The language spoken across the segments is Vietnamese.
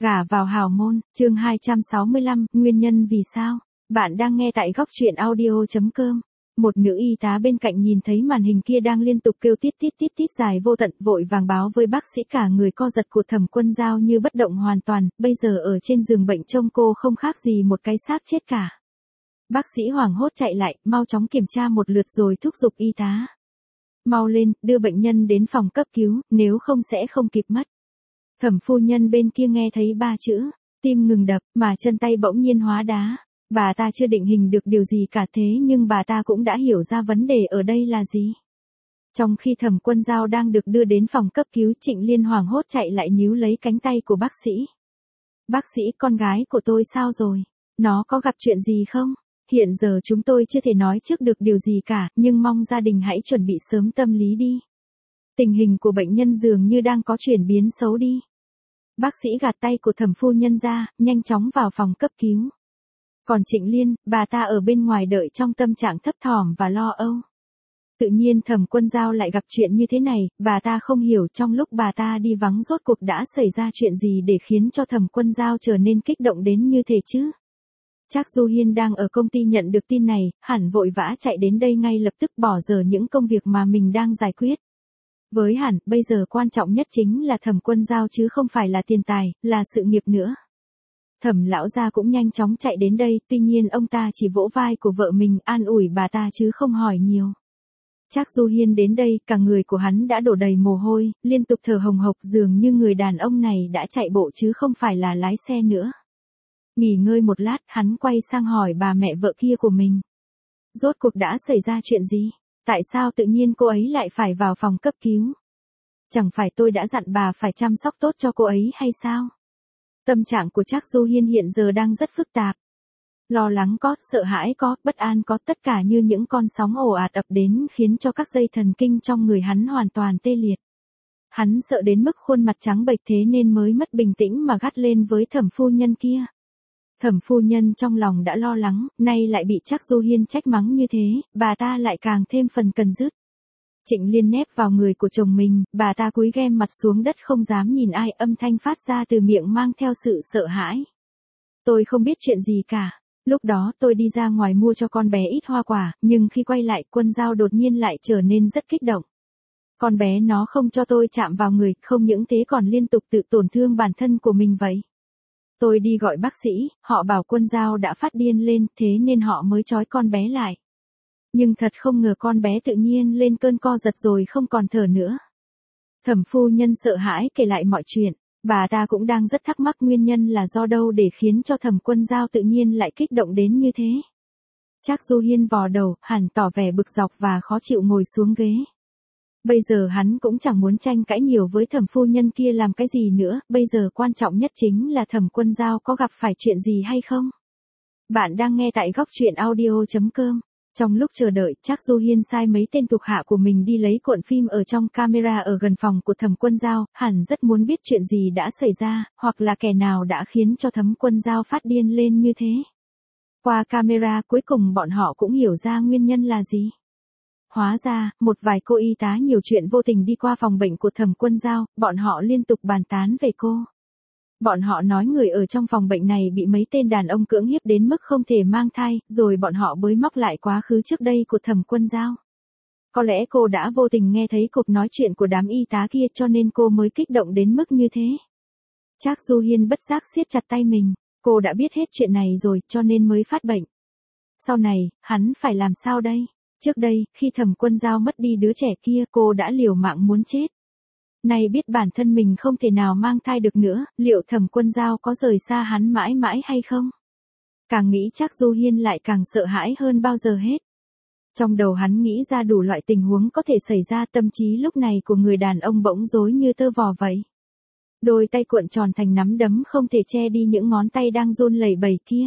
Gả vào hào môn, chương 265, nguyên nhân vì sao? Bạn đang nghe tại góc truyện audio.com. Một nữ y tá bên cạnh nhìn thấy màn hình kia đang liên tục kêu tít tít tít tít dài vô tận, vội vàng báo với bác sĩ. Cả người co giật của Thẩm Quân Dao như bất động hoàn toàn, bây giờ ở trên giường bệnh trông cô không khác gì một cái xác chết cả. Bác sĩ hoảng hốt chạy lại, mau chóng kiểm tra một lượt rồi thúc giục y tá. Mau lên, đưa bệnh nhân đến phòng cấp cứu, nếu không sẽ không kịp mất. Thẩm phu nhân bên kia nghe thấy ba chữ, tim ngừng đập, mà chân tay bỗng nhiên hóa đá. Bà ta chưa định hình được điều gì cả, thế nhưng bà ta cũng đã hiểu ra vấn đề ở đây là gì. Trong khi Thẩm Quân Dao đang được đưa đến phòng cấp cứu, Trịnh Liên hoảng hốt chạy lại níu lấy cánh tay của bác sĩ. Bác sĩ, con gái của tôi sao rồi? Nó có gặp chuyện gì không? Hiện giờ chúng tôi chưa thể nói trước được điều gì cả, nhưng mong gia đình hãy chuẩn bị sớm tâm lý đi. Tình hình của bệnh nhân dường như đang có chuyển biến xấu đi. Bác sĩ gạt tay của Thẩm phu nhân ra, nhanh chóng vào phòng cấp cứu. Còn Trịnh Liên, bà ta ở bên ngoài đợi trong tâm trạng thấp thỏm và lo âu. Tự nhiên Thẩm Quân Dao lại gặp chuyện như thế này, bà ta không hiểu trong lúc bà ta đi vắng rốt cuộc đã xảy ra chuyện gì để khiến cho Thẩm Quân Dao trở nên kích động đến như thế chứ. Trác Du Hiên đang ở công ty nhận được tin này, hẳn vội vã chạy đến đây ngay lập tức, bỏ dở những công việc mà mình đang giải quyết. Với hẳn, bây giờ quan trọng nhất chính là Thẩm Quân Dao chứ không phải là tiền tài, là sự nghiệp nữa. Thẩm lão gia cũng nhanh chóng chạy đến đây, tuy nhiên ông ta chỉ vỗ vai của vợ mình an ủi bà ta chứ không hỏi nhiều. Trác Du Hiên đến đây, cả người của hắn đã đổ đầy mồ hôi, liên tục thở hồng hộc, dường như người đàn ông này đã chạy bộ chứ không phải là lái xe nữa. Nghỉ ngơi một lát, hắn quay sang hỏi bà mẹ vợ kia của mình. Rốt cuộc đã xảy ra chuyện gì? Tại sao tự nhiên cô ấy lại phải vào phòng cấp cứu? Chẳng phải tôi đã dặn bà phải chăm sóc tốt cho cô ấy hay sao? Tâm trạng của Trác Du Hiên hiện giờ đang rất phức tạp. Lo lắng có, sợ hãi có, bất an có, tất cả như những con sóng ồ ạt ập đến khiến cho các dây thần kinh trong người hắn hoàn toàn tê liệt. Hắn sợ đến mức khuôn mặt trắng bệch, thế nên mới mất bình tĩnh mà gắt lên với Thẩm phu nhân kia. Thẩm phu nhân trong lòng đã lo lắng, nay lại bị Trác Du Hiên trách mắng như thế, bà ta lại càng thêm phần cần dứt. Trịnh Liên nép vào người của chồng mình, bà ta cúi ghem mặt xuống đất không dám nhìn ai, âm thanh phát ra từ miệng mang theo sự sợ hãi. Tôi không biết chuyện gì cả. Lúc đó tôi đi ra ngoài mua cho con bé ít hoa quả, nhưng khi quay lại Quân Dao đột nhiên lại trở nên rất kích động. Con bé nó không cho tôi chạm vào người, không những thế còn liên tục tự tổn thương bản thân của mình vậy. Tôi đi gọi bác sĩ, họ bảo Quân Dao đã phát điên lên, thế nên họ mới trói con bé lại. Nhưng thật không ngờ con bé tự nhiên lên cơn co giật rồi không còn thở nữa. Thẩm phu nhân sợ hãi kể lại mọi chuyện, bà ta cũng đang rất thắc mắc nguyên nhân là do đâu để khiến cho Thẩm Quân Dao tự nhiên lại kích động đến như thế. Trác Du Hiên vò đầu, hẳn tỏ vẻ bực dọc và khó chịu ngồi xuống ghế. Bây giờ hắn cũng chẳng muốn tranh cãi nhiều với Thẩm phu nhân kia làm cái gì nữa, bây giờ quan trọng nhất chính là Thẩm Quân Dao có gặp phải chuyện gì hay không. Bạn đang nghe tại góc truyện audio.com. Trong lúc chờ đợi, Trác Du Hiên sai mấy tên thuộc hạ của mình đi lấy cuộn phim ở trong camera ở gần phòng của Thẩm Quân Dao, hẳn rất muốn biết chuyện gì đã xảy ra, hoặc là kẻ nào đã khiến cho Thẩm Quân Dao phát điên lên như thế. Qua camera cuối cùng bọn họ cũng hiểu ra nguyên nhân là gì. Hóa ra, một vài cô y tá nhiều chuyện vô tình đi qua phòng bệnh của Thẩm Quân Dao, bọn họ liên tục bàn tán về cô. Bọn họ nói người ở trong phòng bệnh này bị mấy tên đàn ông cưỡng hiếp đến mức không thể mang thai, rồi bọn họ bới móc lại quá khứ trước đây của Thẩm Quân Dao. Có lẽ cô đã vô tình nghe thấy cuộc nói chuyện của đám y tá kia cho nên cô mới kích động đến mức như thế. Trác Du Hiên bất giác siết chặt tay mình, cô đã biết hết chuyện này rồi cho nên mới phát bệnh. Sau này, hắn phải làm sao đây? Trước đây, khi Thẩm Quân Dao mất đi đứa trẻ kia, cô đã liều mạng muốn chết. Nay biết bản thân mình không thể nào mang thai được nữa, liệu Thẩm Quân Dao có rời xa hắn mãi mãi hay không? Càng nghĩ Trác Du Hiên lại càng sợ hãi hơn bao giờ hết. Trong đầu hắn nghĩ ra đủ loại tình huống có thể xảy ra, tâm trí lúc này của người đàn ông bỗng rối như tơ vò vậy. Đôi tay cuộn tròn thành nắm đấm không thể che đi những ngón tay đang run lẩy bẩy kia.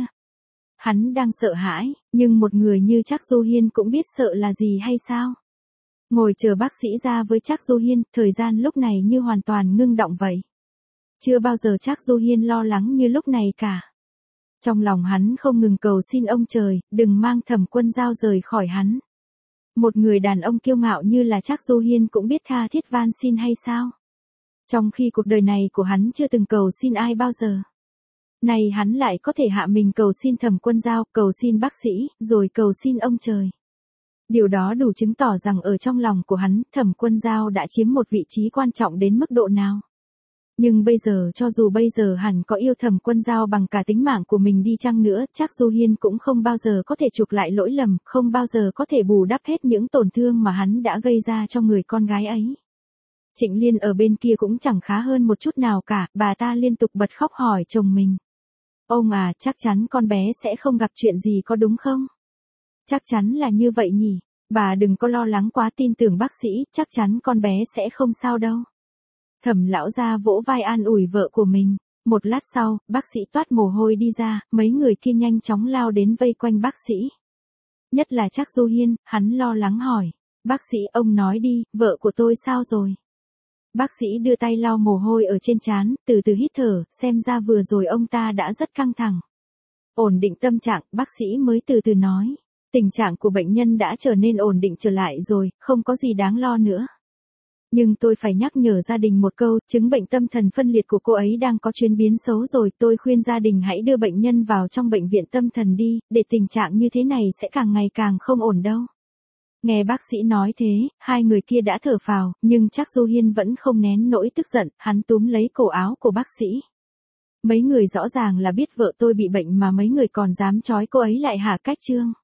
Hắn đang sợ hãi, nhưng một người như Trác Du Hiên cũng biết sợ là gì hay sao? Ngồi chờ bác sĩ ra với Trác Du Hiên, thời gian lúc này như hoàn toàn ngưng động vậy. Chưa bao giờ Trác Du Hiên lo lắng như lúc này cả. Trong lòng hắn không ngừng cầu xin ông trời, đừng mang Thẩm Quân Dao rời khỏi hắn. Một người đàn ông kiêu ngạo như là Trác Du Hiên cũng biết tha thiết van xin hay sao? Trong khi cuộc đời này của hắn chưa từng cầu xin ai bao giờ. Này hắn lại có thể hạ mình cầu xin Thẩm Quân Dao, cầu xin bác sĩ, rồi cầu xin ông trời. Điều đó đủ chứng tỏ rằng ở trong lòng của hắn, Thẩm Quân Dao đã chiếm một vị trí quan trọng đến mức độ nào. Nhưng bây giờ cho dù bây giờ hẳn có yêu Thẩm Quân Dao bằng cả tính mạng của mình đi chăng nữa, chắc Du Hiên cũng không bao giờ có thể chuộc lại lỗi lầm, không bao giờ có thể bù đắp hết những tổn thương mà hắn đã gây ra cho người con gái ấy. Trịnh Liên ở bên kia cũng chẳng khá hơn một chút nào cả, bà ta liên tục bật khóc hỏi chồng mình. Ông à, chắc chắn con bé sẽ không gặp chuyện gì có đúng không? Chắc chắn là như vậy nhỉ, bà đừng có lo lắng quá, tin tưởng bác sĩ, chắc chắn con bé sẽ không sao đâu. Thẩm lão gia vỗ vai an ủi vợ của mình. Một lát sau, bác sĩ toát mồ hôi đi ra, mấy người kia nhanh chóng lao đến vây quanh bác sĩ. Nhất là chắc Du Hiên, hắn lo lắng hỏi. Bác sĩ, ông nói đi, vợ của tôi sao rồi? Bác sĩ đưa tay lau mồ hôi ở trên trán, từ từ hít thở, xem ra vừa rồi ông ta đã rất căng thẳng. Ổn định tâm trạng, bác sĩ mới từ từ nói. Tình trạng của bệnh nhân đã trở nên ổn định trở lại rồi, không có gì đáng lo nữa. Nhưng tôi phải nhắc nhở gia đình một câu, chứng bệnh tâm thần phân liệt của cô ấy đang có chuyển biến xấu rồi, tôi khuyên gia đình hãy đưa bệnh nhân vào trong bệnh viện tâm thần đi, để tình trạng như thế này sẽ càng ngày càng không ổn đâu. Nghe bác sĩ nói thế, hai người kia đã thở phào, nhưng chắc Du Hiên vẫn không nén nỗi tức giận, hắn túm lấy cổ áo của bác sĩ. Mấy người rõ ràng là biết vợ tôi bị bệnh mà mấy người còn dám trói cô ấy lại hả? Cách trương.